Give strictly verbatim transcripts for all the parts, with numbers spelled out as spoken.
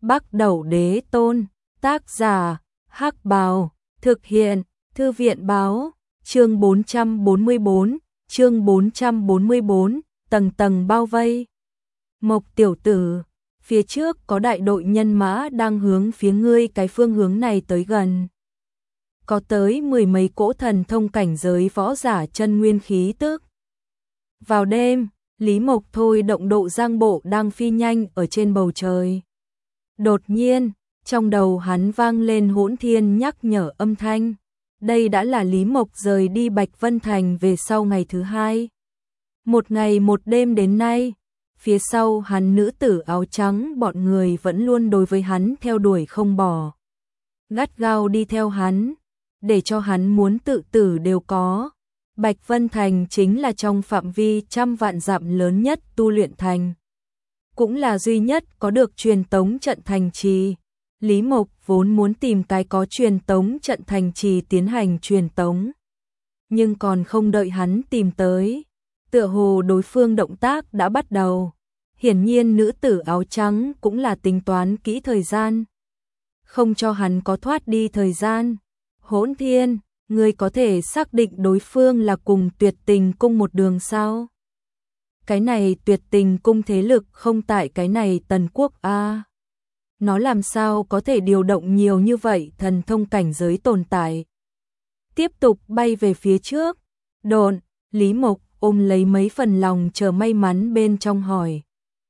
Bắc Đẩu Đế Tôn, tác giả, Hắc Bào, thực hiện, Thư viện báo, chương bốn trăm bốn mươi bốn, chương bốn trăm bốn mươi bốn, tầng tầng bao vây. Mộc tiểu tử, phía trước có đại đội nhân mã đang hướng phía ngươi cái phương hướng này tới gần. Có tới mười mấy cỗ thần thông cảnh giới võ giả chân nguyên khí tức. Vào đêm, Lý Mộc thôi động độ giang bộ đang phi nhanh ở trên bầu trời. Đột nhiên, trong đầu hắn vang lên hỗn thiên nhắc nhở âm thanh. Đây đã là Lý Mộc rời đi Bạch Vân Thành về sau ngày thứ hai. Một ngày một đêm đến nay, phía sau hắn nữ tử áo trắng bọn người vẫn luôn đối với hắn theo đuổi không bỏ. Gắt gao đi theo hắn, để cho hắn muốn tự tử đều có. Bạch Vân Thành chính là trong phạm vi trăm vạn dặm lớn nhất tu luyện thành. Cũng là duy nhất có được truyền tống trận thành trì. Lý Mộc vốn muốn tìm cái có truyền tống trận thành trì tiến hành truyền tống. Nhưng còn không đợi hắn tìm tới. Tựa hồ đối phương động tác đã bắt đầu. Hiển nhiên nữ tử áo trắng cũng là tính toán kỹ thời gian. Không cho hắn có thoát đi thời gian. Hỗn Thiên, ngươi có thể xác định đối phương là cùng Tuyệt Tình Cung một đường sao? Cái này Tuyệt Tình Cung thế lực không tại cái này Tần Quốc a. À, nó làm sao có thể điều động nhiều như vậy thần thông cảnh giới tồn tại. Tiếp tục bay về phía trước. Độn, Lý Mộc ôm lấy mấy phần lòng chờ may mắn bên trong hỏi.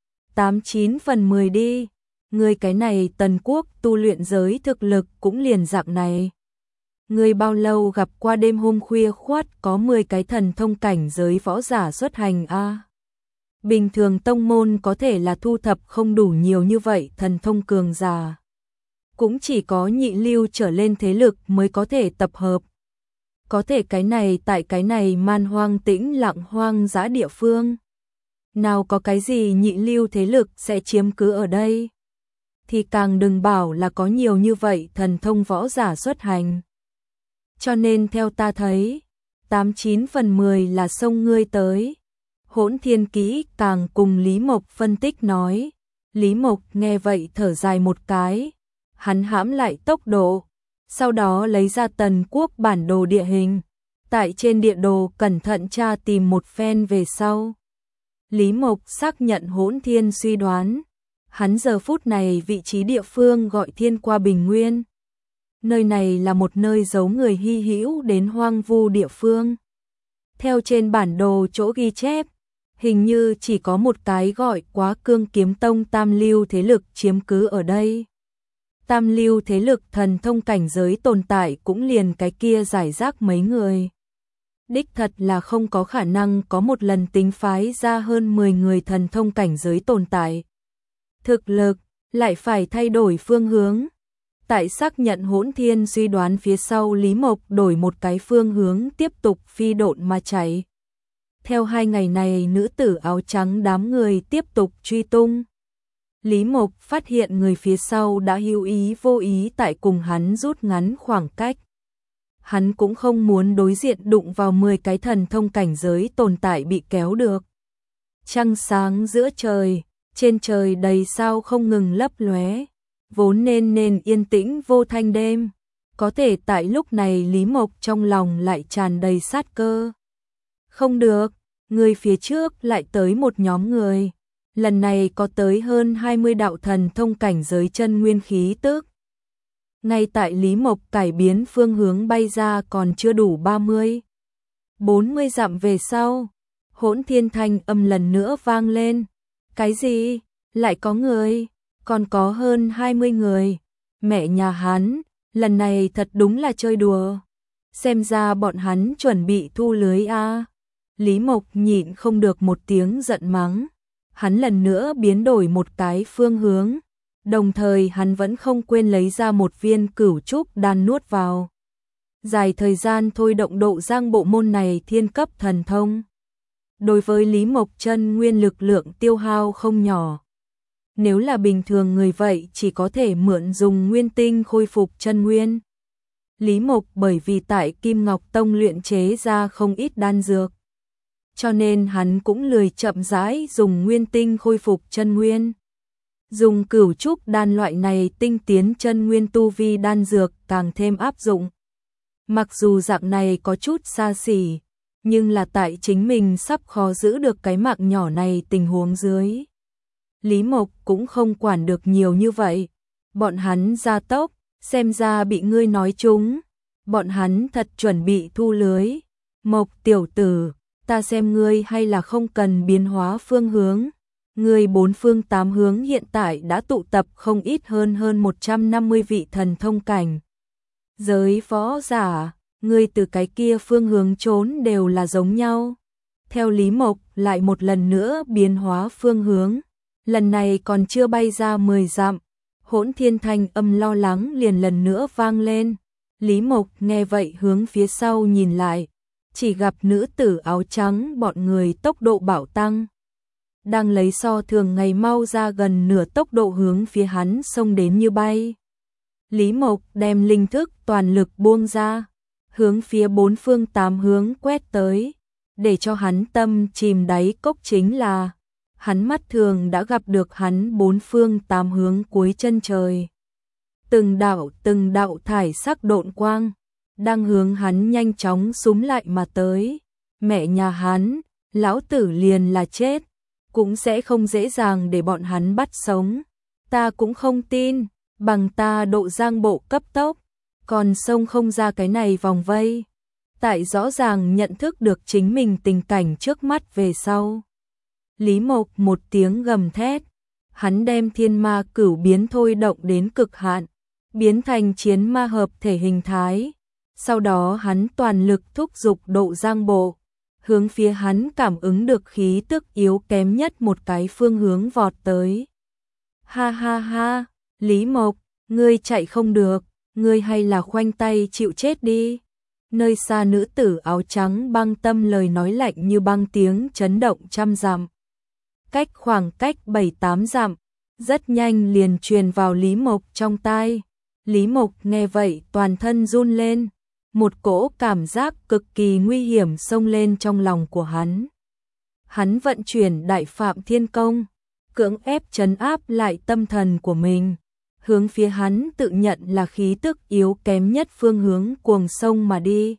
Tám chín phần mười đi. Ngươi cái này Tần Quốc tu luyện giới thực lực cũng liền dạng này. Ngươi bao lâu gặp qua đêm hôm khuya khoắt có mười cái thần thông cảnh giới võ giả xuất hành a? À, bình thường tông môn có thể là thu thập không đủ nhiều như vậy thần thông cường giả. Cũng chỉ có nhị lưu trở lên thế lực mới có thể tập hợp. Có thể cái này tại cái này man hoang tĩnh lặng hoang dã địa phương. Nào có cái gì nhị lưu thế lực sẽ chiếm cứ ở đây. Thì càng đừng bảo là có nhiều như vậy thần thông võ giả xuất hành. Cho nên theo ta thấy, tám chín phần mười là sông ngươi tới. Hỗn Thiên Kỹ càng cùng Lý Mộc phân tích nói. Lý Mộc nghe vậy thở dài một cái. Hắn hãm lại tốc độ. Sau đó lấy ra Tần Quốc bản đồ địa hình. Tại trên địa đồ cẩn thận tra tìm một phen về sau. Lý Mộc xác nhận Hỗn Thiên suy đoán. Hắn giờ phút này vị trí địa phương gọi Thiên Qua Bình Nguyên. Nơi này là một nơi giấu người hy hữu đến hoang vu địa phương. Theo trên bản đồ chỗ ghi chép, hình như chỉ có một cái gọi Quá Cương Kiếm Tông tam lưu thế lực chiếm cứ ở đây. Tam lưu thế lực thần thông cảnh giới tồn tại cũng liền cái kia giải rác mấy người. Đích thật là không có khả năng có một lần tính phái ra hơn mười người thần thông cảnh giới tồn tại. Thực lực lại phải thay đổi phương hướng. Tại xác nhận Hỗn Thiên suy đoán phía sau, Lý Mộc đổi một cái phương hướng tiếp tục phi độn mà chạy. Theo hai ngày này nữ tử áo trắng đám người tiếp tục truy tung. Lý Mộc phát hiện người phía sau đã hữu ý vô ý tại cùng hắn rút ngắn khoảng cách. Hắn cũng không muốn đối diện đụng vào mười cái thần thông cảnh giới tồn tại bị kéo được. Trăng sáng giữa trời, trên trời đầy sao không ngừng lấp lóe. Vốn nên nên yên tĩnh vô thanh đêm, có thể tại lúc này Lý Mộc trong lòng lại tràn đầy sát cơ. Không được, người phía trước lại tới một nhóm người. Lần này có tới hơn hai mươi đạo thần thông cảnh giới chân nguyên khí tức. Ngay tại Lý Mộc cải biến phương hướng bay ra còn chưa đủ ba mươi, bốn mươi dặm về sau, Hỗn Thiên thanh âm lần nữa vang lên. Cái gì? Lại có người? Còn có hơn hai mươi người. Mẹ nhà hắn, lần này thật đúng là chơi đùa. Xem ra bọn hắn chuẩn bị thu lưới a. À. Lý Mộc nhịn không được một tiếng giận mắng. Hắn lần nữa biến đổi một cái phương hướng. Đồng thời hắn vẫn không quên lấy ra một viên cửu trúc đan nuốt vào. Dài thời gian thôi động độ giang bộ môn này thiên cấp thần thông. Đối với Lý Mộc chân nguyên lực lượng tiêu hao không nhỏ. Nếu là bình thường người vậy chỉ có thể mượn dùng nguyên tinh khôi phục chân nguyên. Lý Mộc bởi vì tại Kim Ngọc Tông luyện chế ra không ít đan dược. Cho nên hắn cũng lười chậm rãi dùng nguyên tinh khôi phục chân nguyên. Dùng cửu trúc đan loại này tinh tiến chân nguyên tu vi đan dược càng thêm áp dụng. Mặc dù dạng này có chút xa xỉ, nhưng là tại chính mình sắp khó giữ được cái mạng nhỏ này tình huống dưới. Lý Mộc cũng không quản được nhiều như vậy. Bọn hắn ra tốc, xem ra bị ngươi nói trúng. Bọn hắn thật chuẩn bị thu lưới. Mộc tiểu tử, ta xem ngươi hay là không cần biến hóa phương hướng. Ngươi bốn phương tám hướng hiện tại đã tụ tập không ít hơn hơn một trăm năm mươi vị thần thông cảnh. Giới võ giả, ngươi từ cái kia phương hướng trốn đều là giống nhau. Theo Lý Mộc lại một lần nữa biến hóa phương hướng. Lần này còn chưa bay ra mười dặm. Hỗn Thiên thanh âm lo lắng liền lần nữa vang lên. Lý Mộc nghe vậy hướng phía sau nhìn lại. Chỉ gặp nữ tử áo trắng bọn người tốc độ bạo tăng. Đang lấy so thường ngày mau ra gần nửa tốc độ hướng phía hắn xông đến như bay. Lý Mộc đem linh thức toàn lực buông ra. Hướng phía bốn phương tám hướng quét tới. Để cho hắn tâm chìm đáy cốc chính là hắn mắt thường đã gặp được hắn bốn phương tám hướng cuối chân trời. Từng đạo từng đạo thải sắc độn quang, đang hướng hắn nhanh chóng xúm lại mà tới. Mẹ nhà hắn, lão tử liền là chết, cũng sẽ không dễ dàng để bọn hắn bắt sống. Ta cũng không tin, bằng ta độ giang bộ cấp tốc, còn xông không ra cái này vòng vây. Tại rõ ràng nhận thức được chính mình tình cảnh trước mắt về sau. Lý Mộc một tiếng gầm thét, hắn đem thiên ma cửu biến thôi động đến cực hạn, biến thành chiến ma hợp thể hình thái. Sau đó hắn toàn lực thúc giục độ giang bộ, hướng phía hắn cảm ứng được khí tức yếu kém nhất một cái phương hướng vọt tới. Ha ha ha, Lý Mộc, ngươi chạy không được, ngươi hay là khoanh tay chịu chết đi. Nơi xa nữ tử áo trắng băng tâm lời nói lạnh như băng tiếng chấn động trăm dặm. Cách khoảng cách bảy tám dặm, rất nhanh liền truyền vào Lý Mộc trong tai. Lý Mộc nghe vậy toàn thân run lên, một cỗ cảm giác cực kỳ nguy hiểm xông lên trong lòng của hắn. Hắn vận chuyển Đại Phạm Thiên Công, cưỡng ép trấn áp lại tâm thần của mình, hướng phía hắn tự nhận là khí tức yếu kém nhất phương hướng cuồng sông mà đi.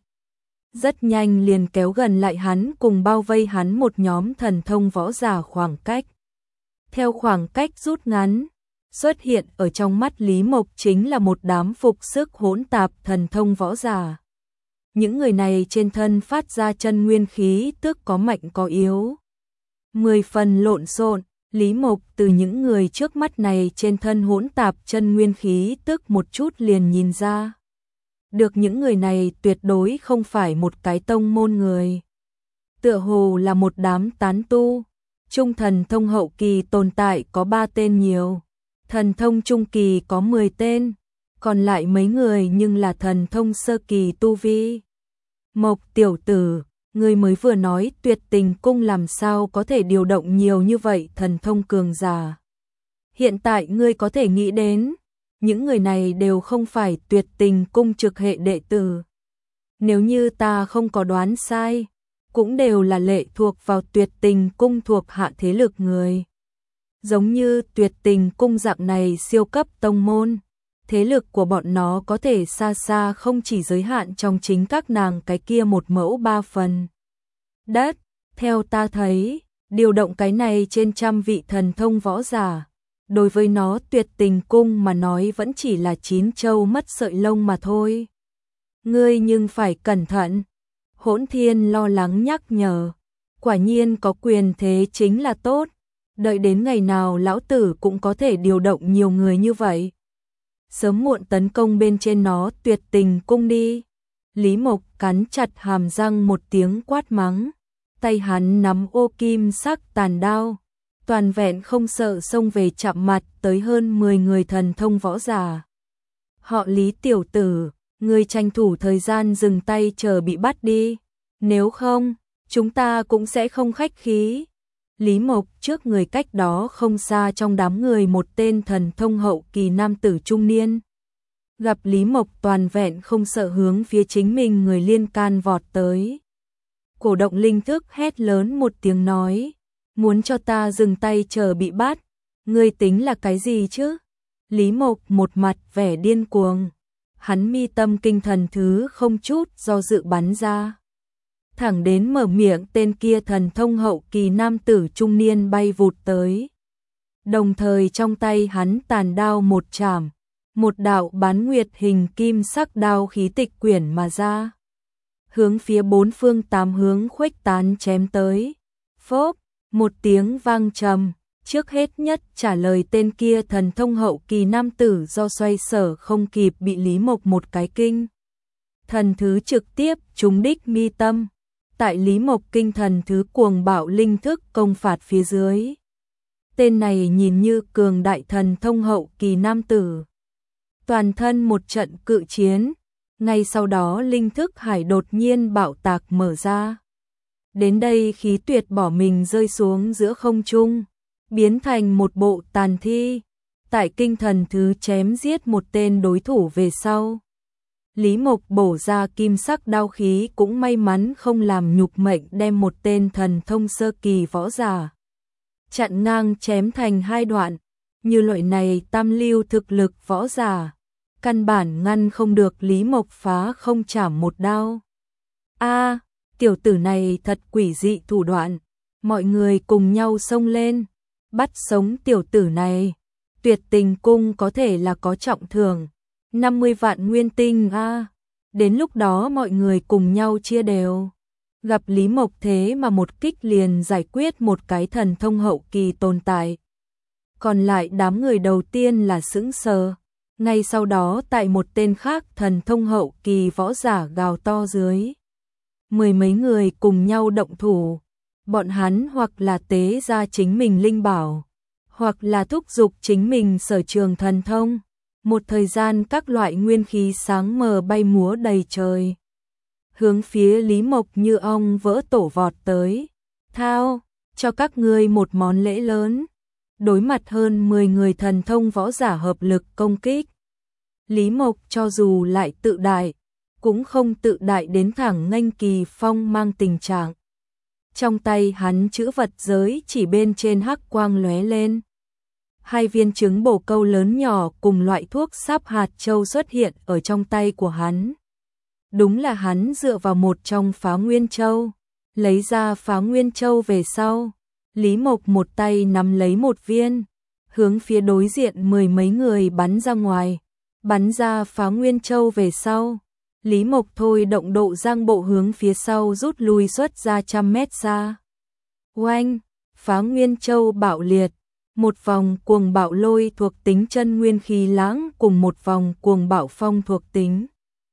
Rất nhanh liền kéo gần lại hắn cùng bao vây hắn một nhóm thần thông võ giả khoảng cách. Theo khoảng cách rút ngắn, xuất hiện ở trong mắt Lý Mộc chính là một đám phục sức hỗn tạp thần thông võ giả. Những người này trên thân phát ra chân nguyên khí tức có mạnh có yếu. Mười phần lộn xộn, Lý Mộc từ những người trước mắt này trên thân hỗn tạp chân nguyên khí tức một chút liền nhìn ra. Được những người này tuyệt đối không phải một cái tông môn người. Tựa hồ là một đám tán tu. Trung thần thông hậu kỳ tồn tại có ba tên nhiều. Thần thông trung kỳ có mười tên. Còn lại mấy người nhưng là thần thông sơ kỳ tu vi. Mộc tiểu tử, ngươi mới vừa nói Tuyệt Tình Cung làm sao có thể điều động nhiều như vậy thần thông cường giả. Hiện tại ngươi có thể nghĩ đến, những người này đều không phải Tuyệt Tình Cung trực hệ đệ tử. Nếu như ta không có đoán sai, cũng đều là lệ thuộc vào Tuyệt Tình Cung thuộc hạ thế lực người. Giống như Tuyệt Tình Cung dạng này siêu cấp tông môn, thế lực của bọn nó có thể xa xa không chỉ giới hạn trong chính các nàng cái kia một mẫu ba phần đất. Theo ta thấy, điều động cái này trên trăm vị thần thông võ giả, đối với nó Tuyệt Tình Cung mà nói vẫn chỉ là chín châu mất sợi lông mà thôi. Ngươi nhưng phải cẩn thận. Hỗn Thiên lo lắng nhắc nhở. Quả nhiên có quyền thế chính là tốt. Đợi đến ngày nào lão tử cũng có thể điều động nhiều người như vậy. Sớm muộn tấn công bên trên nó Tuyệt Tình Cung đi. Lý Mộc cắn chặt hàm răng một tiếng quát mắng. Tay hắn nắm ô kim sắc tàn đao, toàn vẹn không sợ xông về chạm mặt tới hơn mười người thần thông võ giả. Họ Lý tiểu tử, ngươi tranh thủ thời gian dừng tay chờ bị bắt đi. Nếu không, chúng ta cũng sẽ không khách khí. Lý Mộc trước người cách đó không xa trong đám người một tên thần thông hậu kỳ nam tử trung niên. Gặp Lý Mộc toàn vẹn không sợ hướng phía chính mình người liên can vọt tới. Cổ động linh thức hét lớn một tiếng nói, muốn cho ta dừng tay chờ bị bắt. Ngươi tính là cái gì chứ? Lý Mộc một mặt vẻ điên cuồng. Hắn mi tâm kinh thần thứ không chút do dự bắn ra. Thẳng đến mở miệng tên kia thần thông hậu kỳ nam tử trung niên bay vụt tới. Đồng thời trong tay hắn tàn đao một chảm, một đạo bán nguyệt hình kim sắc đao khí tịch quyển mà ra. Hướng phía bốn phương tám hướng khuếch tán chém tới. Phốp, một tiếng vang trầm, trước hết nhất trả lời tên kia thần thông hậu kỳ nam tử do xoay sở không kịp bị Lý Mộc một cái kinh. Thần thứ trực tiếp trúng đích mi tâm. Tại Lý Mộc kinh thần thứ cuồng bạo linh thức công phạt phía dưới. Tên này nhìn như cường đại thần thông hậu kỳ nam tử. Toàn thân một trận cự chiến, ngay sau đó linh thức hải đột nhiên bạo tạc mở ra. Đến đây khí tuyệt bỏ mình rơi xuống giữa không trung, biến thành một bộ tàn thi. Tại kinh thần thứ chém giết một tên đối thủ về sau. Lý Mộc bổ ra kim sắc đao khí cũng may mắn không làm nhục mệnh đem một tên thần thông sơ kỳ võ giả chặn ngang chém thành hai đoạn. Như loại này tam lưu thực lực võ giả, căn bản ngăn không được Lý Mộc phá không chảm một đao. A, tiểu tử này thật quỷ dị thủ đoạn. Mọi người cùng nhau xông lên, bắt sống tiểu tử này. Tuyệt Tình cung có thể là có trọng thưởng năm mươi vạn nguyên tinh a. Đến lúc đó mọi người cùng nhau chia đều. Gặp Lý Mộc thế mà một kích liền giải quyết một cái thần thông hậu kỳ tồn tại. Còn lại đám người đầu tiên là sững sờ. Ngay sau đó tại một tên khác thần thông hậu kỳ võ giả gào to dưới. Mười mấy người cùng nhau động thủ. Bọn hắn hoặc là tế ra chính mình linh bảo, hoặc là thúc giục chính mình sở trường thần thông. Một thời gian các loại nguyên khí sáng mờ bay múa đầy trời. Hướng phía Lý Mộc như ong vỡ tổ vọt tới. Thao, cho các ngươi một món lễ lớn. Đối mặt hơn mười người thần thông võ giả hợp lực công kích. Lý Mộc cho dù lại tự đại, cũng không tự đại đến thẳng nghênh kỳ phong mang tình trạng. Trong tay hắn chữ vật giới chỉ bên trên hắc quang lóe lên. Hai viên trứng bổ câu lớn nhỏ cùng loại thuốc sáp hạt châu xuất hiện ở trong tay của hắn. Đúng là hắn dựa vào một trong phá nguyên châu. Lấy ra phá nguyên châu về sau. Lý Mộc một tay nắm lấy một viên. Hướng phía đối diện mười mấy người bắn ra ngoài. Bắn ra phá nguyên châu về sau. Lý Mộc thôi động độ giang bộ hướng phía sau rút lui xuất ra trăm mét xa. Oanh, phá nguyên châu bạo liệt. Một vòng cuồng bạo lôi thuộc tính chân nguyên khí lãng cùng một vòng cuồng bạo phong thuộc tính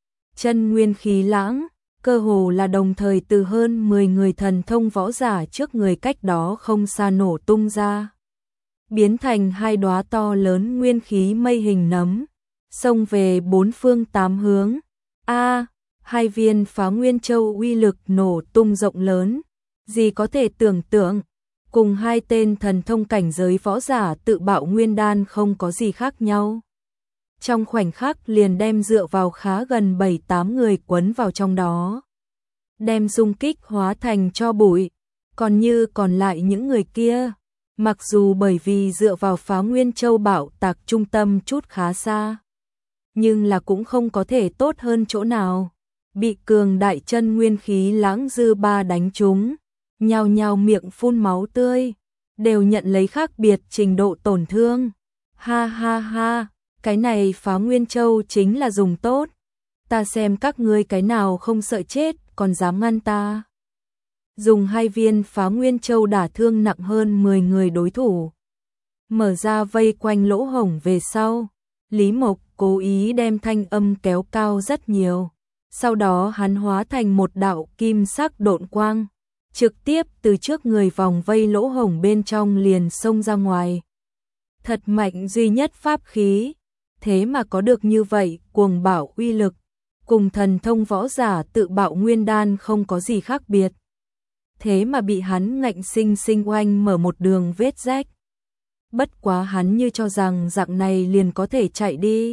chân nguyên khí lãng, cơ hồ là đồng thời từ hơn mười người thần thông võ giả trước người cách đó không xa nổ tung ra. Biến thành hai đóa to lớn nguyên khí mây hình nấm, xông về bốn phương tám hướng. A, hai viên phá nguyên châu uy lực nổ tung rộng lớn, gì có thể tưởng tượng. Cùng hai tên thần thông cảnh giới võ giả tự bạo nguyên đan không có gì khác nhau. Trong khoảnh khắc liền đem dựa vào khá gần bảy tám người quấn vào trong đó. Đem xung kích hóa thành cho bụi. Còn như còn lại những người kia, mặc dù bởi vì dựa vào phá nguyên châu bạo tạc trung tâm chút khá xa, nhưng là cũng không có thể tốt hơn chỗ nào. Bị cường đại chân nguyên khí lãng dư ba đánh trúng. Nhao nhao miệng phun máu tươi, đều nhận lấy khác biệt trình độ tổn thương. Ha ha ha, cái này phá nguyên châu chính là dùng tốt. Ta xem các ngươi cái nào không sợ chết, còn dám ngăn ta. Dùng hai viên phá nguyên châu đả thương nặng hơn mười người đối thủ. Mở ra vây quanh lỗ hổng về sau. Lý Mộc cố ý đem thanh âm kéo cao rất nhiều. Sau đó hắn hóa thành một đạo kim sắc độn quang. Trực tiếp từ trước người vòng vây lỗ hổng bên trong liền xông ra ngoài. Thật mạnh duy nhất pháp khí, thế mà có được như vậy cuồng bạo uy lực, cùng thần thông võ giả tự bạo nguyên đan không có gì khác biệt. Thế mà bị hắn ngạnh sinh sinh oanh mở một đường vết rách. Bất quá hắn như cho rằng dạng này liền có thể chạy đi.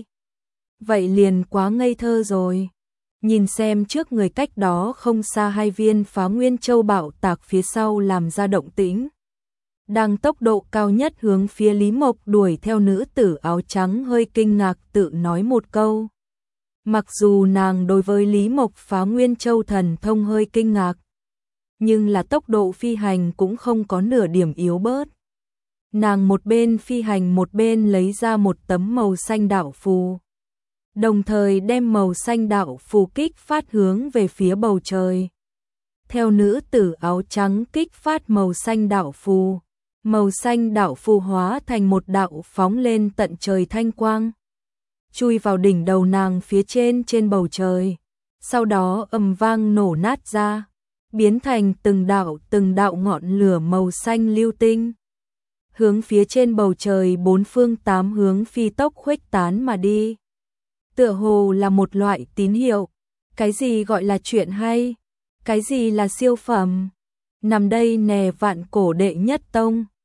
Vậy liền quá ngây thơ rồi. Nhìn xem trước người cách đó không xa hai viên phá nguyên châu bạo tạc phía sau làm ra động tĩnh. đang tốc độ cao nhất hướng phía Lý Mộc đuổi theo. Nữ tử áo trắng hơi kinh ngạc tự nói một câu. Mặc dù nàng đối với Lý Mộc phá Nguyên Châu thần thông hơi kinh ngạc, nhưng là tốc độ phi hành cũng không có nửa điểm yếu bớt. Nàng một bên phi hành một bên lấy ra một tấm màu xanh đạo phù, đồng thời đem màu xanh đạo phù kích phát hướng về phía bầu trời. Theo nữ tử áo trắng kích phát màu xanh đạo phù, màu xanh đạo phù hóa thành một đạo phóng lên tận trời thanh quang, chui vào đỉnh đầu nàng phía trên trên bầu trời, sau đó ầm vang nổ nát ra, biến thành từng đạo từng đạo ngọn lửa màu xanh lưu tinh, hướng phía trên bầu trời bốn phương tám hướng phi tốc khuếch tán mà đi. Tựa hồ là một loại tín hiệu. Cái gì gọi là chuyện hay? Cái gì là siêu phẩm? Nằm đây nè, Vạn Cổ đệ nhất tông.